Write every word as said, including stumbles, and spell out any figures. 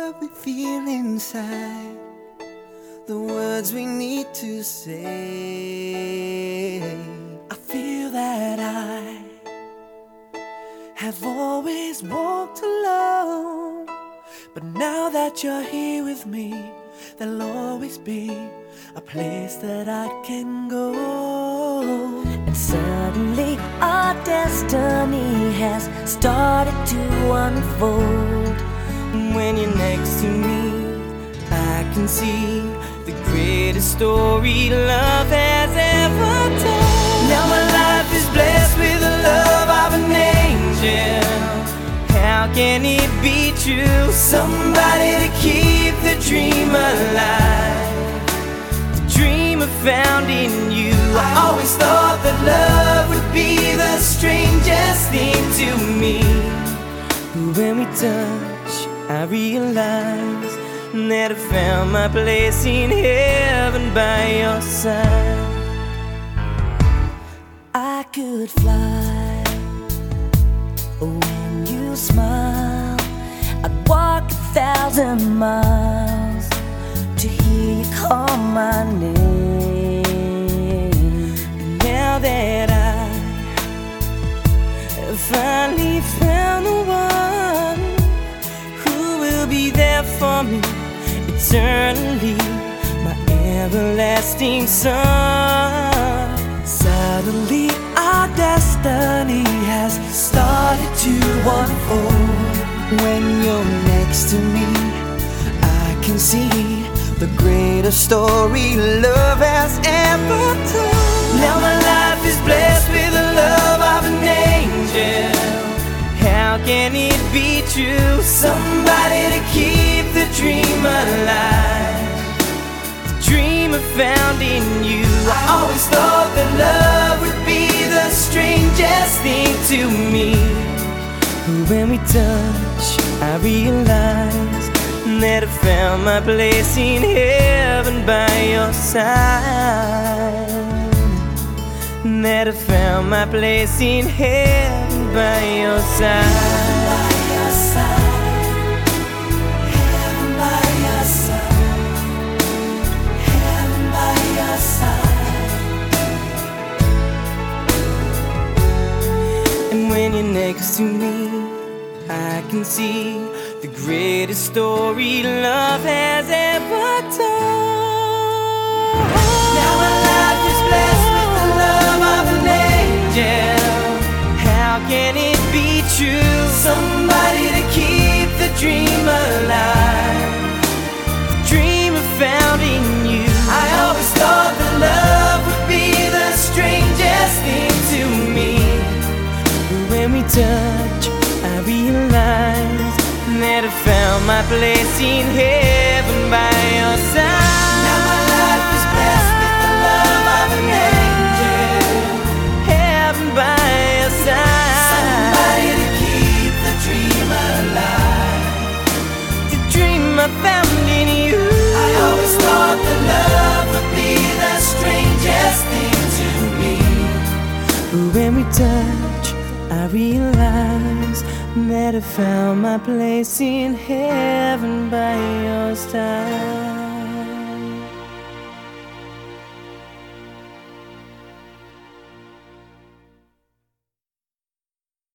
love we feel inside, the words we need to say. I feel that I have always walked alone, but now that you're here with me, there'll always be a place that I can go. And suddenly our destiny has started to unfold. When you're next to me, I can see the greatest story love has ever told. Now my life is blessed with the love of an angel. How can it be true? Somebody to keep the dream alive, the dream I found in you. I always thought that love would be the strangest thing to me, but when we touch, I realize that I found my place in heaven by your side. I could fly when you smile. I'd walk a thousand miles to hear you call my name. And now that I have finally found the one who will be there for me eternally, my everlasting son. Suddenly our destiny has started to unfold. When you're next to me, I can see the greatest story love has ever told. Now my life is blessed with the love of an angel. How can it be true? Somebody to keep the dream alive, the dream I found in you. I always thought that love would be the strangest thing to me, but when we touch, I realize that I found my place in heaven by your side. That I found my place in heaven by your side. Heaven by your side. Heaven by your side. And when you're next to me, I can see the greatest story love has ever told. Now my life is blessed with the love of an angel. How can it be true? Somebody to keep the dream alive, the dream I found in you. I always thought that love would be the strangest thing to me, but when we touch, I realize that I found my place in heaven by your side. Now my life is blessed with the love of an angel. Heaven by your side. Somebody to keep the dream alive, the dream I found in you. I always thought that love would be the strangest thing to me, but when we touch, I realize that I found my place in heaven by your side.